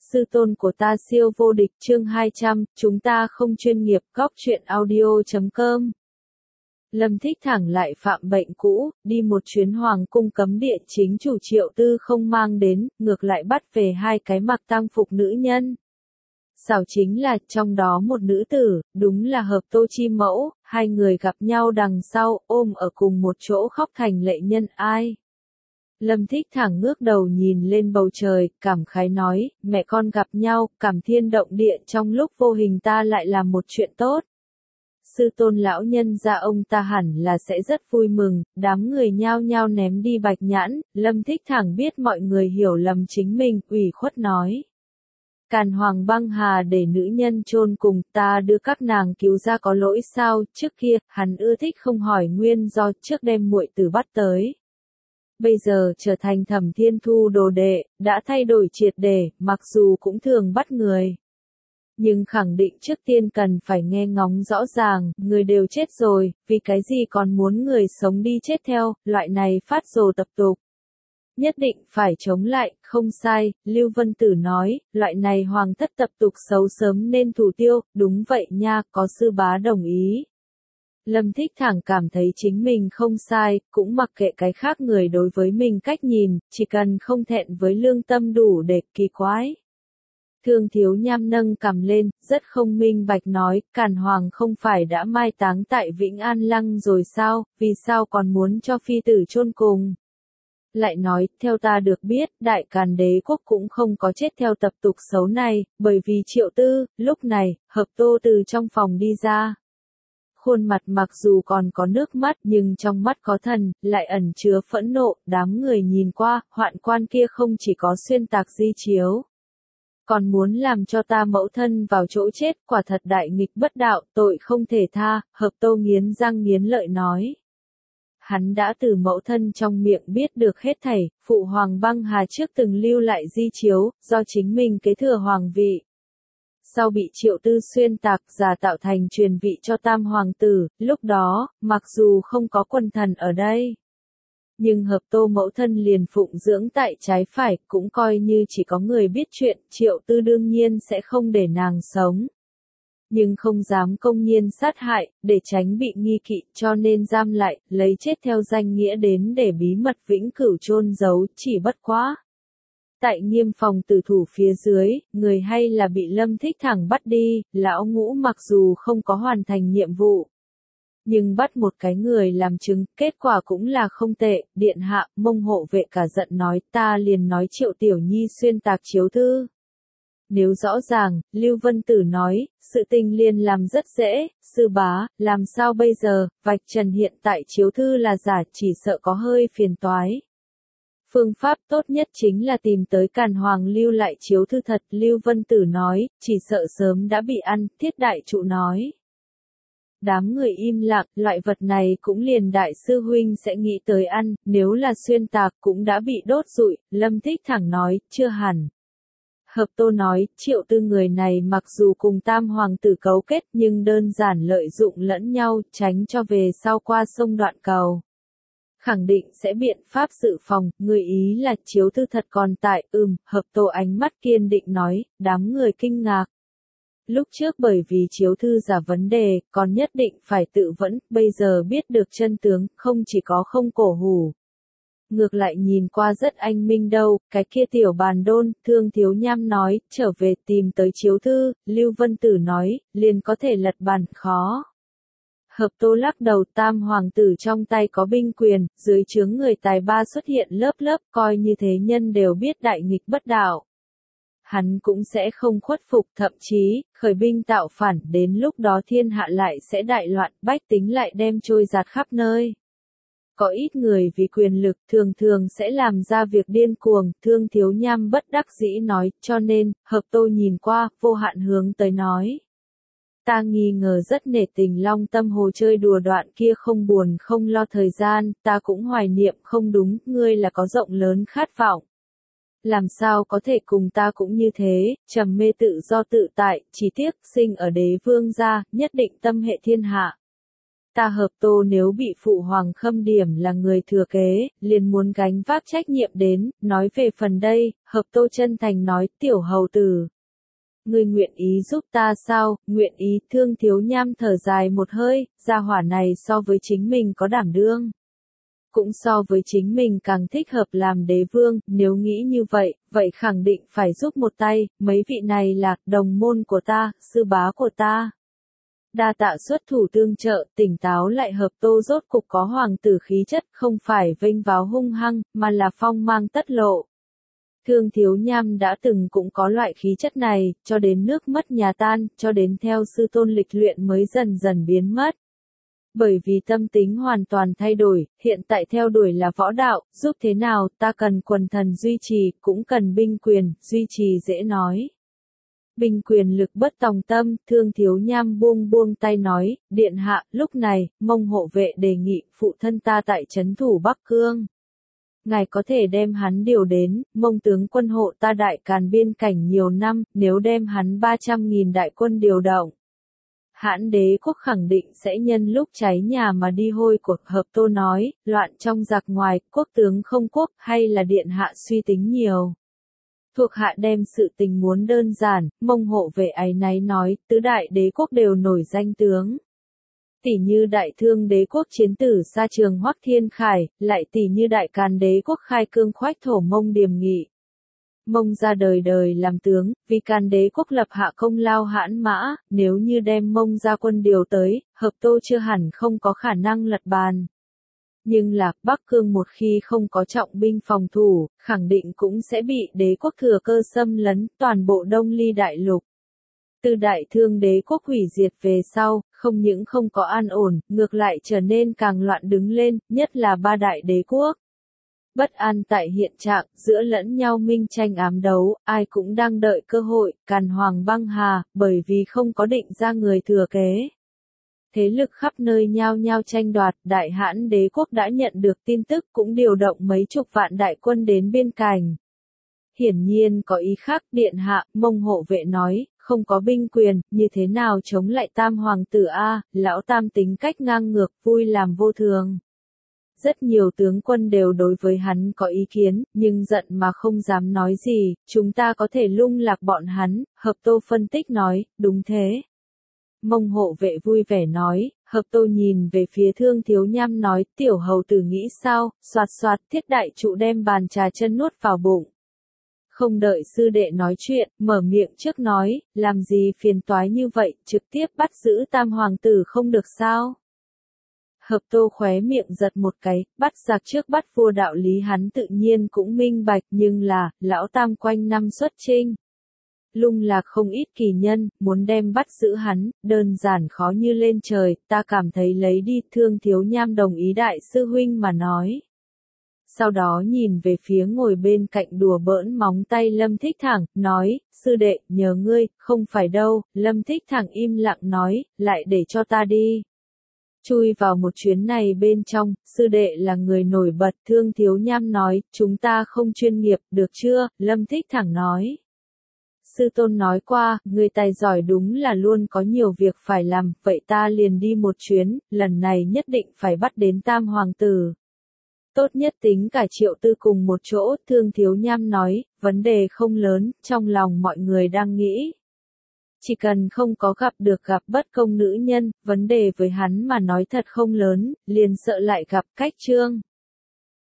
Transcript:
Sư tôn của ta siêu vô địch chương 200, chúng ta không chuyên nghiệp, góc truyện audio.com. Lâm Thích Thẳng lại phạm bệnh cũ, đi một chuyến hoàng cung cấm địa chính chủ Triệu Tư không mang đến, ngược lại bắt về hai cái mặc tang phục nữ nhân. Xảo chính là, trong đó một nữ tử, đúng là Hợp Tô chi mẫu, hai người gặp nhau đằng sau, ôm ở cùng một chỗ khóc thành lệ nhân ai. Lâm Thích Thẳng ngước đầu nhìn lên bầu trời, cảm khái nói, mẹ con gặp nhau, cảm thiên động địa trong lúc vô hình ta lại làm một chuyện tốt. Sư tôn lão nhân gia ông ta hẳn là sẽ rất vui mừng, đám người nhao nhao ném đi bạch nhãn, Lâm Thích Thẳng biết mọi người hiểu lầm chính mình, ủy khuất nói. Càn Hoàng băng hà để nữ nhân chôn cùng, ta đưa các nàng cứu ra có lỗi sao, trước kia, hắn ưa thích không hỏi nguyên do trước đem muội tử bắt tới. Bây giờ trở thành Thẩm Thiên Thu đồ đệ, đã thay đổi triệt để, mặc dù cũng thường bắt người. Nhưng khẳng định trước tiên cần phải nghe ngóng rõ ràng, người đều chết rồi, vì cái gì còn muốn người sống đi chết theo, loại này phát rồ tập tục. Nhất định phải chống lại, không sai, Lưu Vân Tử nói, loại này hoàng thất tập tục xấu sớm nên thủ tiêu, đúng vậy nha, có sư bá đồng ý. Lâm Thích Thẳng cảm thấy chính mình không sai, cũng mặc kệ cái khác người đối với mình cách nhìn, chỉ cần không thẹn với lương tâm đủ để kỳ quái. Thương Thiếu Nham nâng cằm lên, rất không minh bạch nói, Càn Hoàng không phải đã mai táng tại Vĩnh An Lăng rồi sao, vì sao còn muốn cho phi tử chôn cùng. Lại nói, theo ta được biết, Đại Càn Đế quốc cũng không có chết theo tập tục xấu này, bởi vì Triệu Tư, lúc này, Hợp Tô từ trong phòng đi ra. Khuôn mặt mặc dù còn có nước mắt nhưng trong mắt có thần, lại ẩn chứa phẫn nộ, đám người nhìn qua, hoạn quan kia không chỉ có xuyên tạc di chiếu. Còn muốn làm cho ta mẫu thân vào chỗ chết, quả thật đại nghịch bất đạo, tội không thể tha, Hợp Tô nghiến răng nghiến lợi nói. Hắn đã từ mẫu thân trong miệng biết được hết thảy, phụ hoàng băng hà trước từng lưu lại di chiếu, do chính mình kế thừa hoàng vị. Sau bị Triệu Tư xuyên tạc giả tạo thành truyền vị cho tam hoàng tử, lúc đó, mặc dù không có quần thần ở đây. Nhưng Hợp Tô mẫu thân liền phụng dưỡng tại trái phải, cũng coi như chỉ có người biết chuyện, Triệu Tư đương nhiên sẽ không để nàng sống. Nhưng không dám công nhiên sát hại, để tránh bị nghi kỵ, cho nên giam lại, lấy chết theo danh nghĩa đến để bí mật vĩnh cửu chôn giấu, chỉ bất quá. Tại Nghiêm phòng tử thủ phía dưới, người hay là bị Lâm Thích Thẳng bắt đi, lão ngũ mặc dù không có hoàn thành nhiệm vụ. Nhưng bắt một cái người làm chứng, kết quả cũng là không tệ, điện hạ, Mông hộ vệ cả giận nói, ta liền nói Triệu Tiểu Nhi xuyên tạc chiếu thư. Nếu rõ ràng, Lưu Vân Tử nói, sự tình liền làm rất dễ, sư bá, làm sao bây giờ, vạch trần hiện tại chiếu thư là giả, chỉ sợ có hơi phiền toái. Phương pháp tốt nhất chính là tìm tới Càn Hoàng lưu lại chiếu thư thật, Lưu Vân Tử nói, chỉ sợ sớm đã bị ăn, Thiết Đại Trụ nói. Đám người im lặng, loại vật này cũng liền đại sư huynh sẽ nghĩ tới ăn, nếu là xuyên tạc cũng đã bị đốt rụi, Lâm Thích Thẳng nói, chưa hẳn. Hợp Tô nói, Triệu Tư người này mặc dù cùng tam hoàng tử cấu kết nhưng đơn giản lợi dụng lẫn nhau, tránh cho về sau qua sông đoạn cầu. Khẳng định sẽ biện pháp dự phòng, người ý là chiếu thư thật còn tại, Hợp Tô ánh mắt kiên định nói, đám người kinh ngạc. Lúc trước bởi vì chiếu thư giả vấn đề, còn nhất định phải tự vẫn, bây giờ biết được chân tướng, không chỉ có không cổ hủ. Ngược lại nhìn qua rất anh minh đâu, cái kia tiểu bàn đôn, Thương Thiếu Nham nói, trở về tìm tới chiếu thư, Lưu Vân Tử nói, liền có thể lật bàn, khó. Hợp Tô lắc đầu, tam hoàng tử trong tay có binh quyền, dưới trướng người tài ba xuất hiện lớp lớp, coi như thế nhân đều biết đại nghịch bất đạo. Hắn cũng sẽ không khuất phục, thậm chí, khởi binh tạo phản, đến lúc đó thiên hạ lại sẽ đại loạn, bách tính lại đem trôi giạt khắp nơi. Có ít người vì quyền lực thường thường sẽ làm ra việc điên cuồng, Thương Thiếu Nham bất đắc dĩ nói, cho nên, Hợp Tô nhìn qua, vô hạn hướng tới nói. Ta nghi ngờ rất nể tình Long Tâm Hồ chơi đùa đoạn kia không buồn không lo thời gian, ta cũng hoài niệm không đúng, ngươi là có rộng lớn khát vọng. Làm sao có thể cùng ta cũng như thế, trầm mê tự do tự tại, chỉ tiếc sinh ở đế vương gia, nhất định tâm hệ thiên hạ. Ta Hợp Tô nếu bị phụ hoàng khâm điểm là người thừa kế, liền muốn gánh vác trách nhiệm đến, nói về phần đây, Hợp Tô chân thành nói, tiểu hầu tử. Ngươi nguyện ý giúp ta sao, nguyện ý, Thương Thiếu Nham thở dài một hơi, gia hỏa này so với chính mình có đảm đương. Cũng so với chính mình càng thích hợp làm đế vương, nếu nghĩ như vậy, vậy khẳng định phải giúp một tay, mấy vị này là đồng môn của ta, sư bá của ta. Đa tạ xuất thủ tương trợ, tỉnh táo lại Hợp Tô rốt cục có hoàng tử khí chất, không phải vênh váo hung hăng, mà là phong mang tất lộ. Thương Thiếu Nham đã từng cũng có loại khí chất này, cho đến nước mất nhà tan, cho đến theo sư tôn lịch luyện mới dần dần biến mất. Bởi vì tâm tính hoàn toàn thay đổi, hiện tại theo đuổi là võ đạo, giúp thế nào, ta cần quần thần duy trì, cũng cần binh quyền, duy trì dễ nói. Binh quyền lực bất tòng tâm, Thương Thiếu Nham buông tay nói, điện hạ, lúc này, Mông hộ vệ đề nghị phụ thân ta tại trấn thủ Bắc Cương. Ngài có thể đem hắn điều đến, Mông tướng quân hộ ta đại càn biên cảnh nhiều năm, nếu đem hắn 300.000 đại quân điều động. Hãn đế quốc khẳng định sẽ nhân lúc cháy nhà mà đi hôi cuộc. Hợp Tô nói, loạn trong giặc ngoài, quốc tướng không quốc, hay là điện hạ suy tính nhiều. Thuộc hạ đem sự tình muốn đơn giản, Mông hộ vệ áy náy nói, tứ đại đế quốc đều nổi danh tướng. Tỷ như đại thương đế quốc chiến tử Sa Trường Hoắc Thiên Khải, lại tỷ như đại càn đế quốc khai cương khoách thổ Mông Điềm Nghị. Mông ra đời đời làm tướng, vì càn đế quốc lập hạ công lao hãn mã, nếu như đem Mông ra quân điều tới, Hợp Tô chưa hẳn không có khả năng lật bàn. Nhưng là, Bắc Cương một khi không có trọng binh phòng thủ, khẳng định cũng sẽ bị đế quốc thừa cơ xâm lấn toàn bộ Đông Ly đại lục. Từ đại thương đế quốc hủy diệt về sau, không những không có an ổn, ngược lại trở nên càng loạn đứng lên, nhất là ba đại đế quốc. Bất an tại hiện trạng, giữa lẫn nhau minh tranh ám đấu, ai cũng đang đợi cơ hội, càn hoàng băng hà, bởi vì không có định ra người thừa kế. Thế lực khắp nơi nhao nhao tranh đoạt, đại hãn đế quốc đã nhận được tin tức cũng điều động mấy chục vạn đại quân đến biên cảnh. Hiển nhiên có ý khác, điện hạ, Mông hộ vệ nói, không có binh quyền, như thế nào chống lại tam hoàng tử A, lão tam tính cách ngang ngược, vui làm vô thường. Rất nhiều tướng quân đều đối với hắn có ý kiến, nhưng giận mà không dám nói gì, chúng ta có thể lung lạc bọn hắn, Hợp Tô phân tích nói, đúng thế. Mông hộ vệ vui vẻ nói, Hợp Tô nhìn về phía Thương Thiếu Nham nói, tiểu hầu tử nghĩ sao, xoạt xoạt thiết đại trụ đem bàn trà chân nuốt vào bụng. Không đợi sư đệ nói chuyện, mở miệng trước nói, làm gì phiền toái như vậy, trực tiếp bắt giữ tam hoàng tử không được sao. Hợp Tô khóe miệng giật một cái, bắt giặc trước bắt vua đạo lý hắn tự nhiên cũng minh bạch, nhưng là, lão tam quanh năm xuất chinh. Lung lạc không ít kỳ nhân, muốn đem bắt giữ hắn, đơn giản khó như lên trời, ta cảm thấy lấy đi. Thương Thiếu Nham đồng ý đại sư huynh mà nói. Sau đó nhìn về phía ngồi bên cạnh đùa bỡn móng tay Lâm Thích Thẳng, nói, sư đệ, nhờ ngươi, không phải đâu. Lâm Thích Thẳng im lặng nói, lại để cho ta đi. Chui vào một chuyến này bên trong, sư đệ là người nổi bật. Thương Thiếu Nham nói, chúng ta không chuyên nghiệp, được chưa? Lâm Thích Thẳng nói. Sư tôn nói qua, người tài giỏi đúng là luôn có nhiều việc phải làm, vậy ta liền đi một chuyến, lần này nhất định phải bắt đến tam hoàng tử. Tốt nhất tính cả Triệu Tư cùng một chỗ, Thương Thiếu Nham nói, vấn đề không lớn, trong lòng mọi người đang nghĩ. Chỉ cần không có gặp bất công nữ nhân, vấn đề với hắn mà nói thật không lớn, liền sợ lại gặp Cách Trương.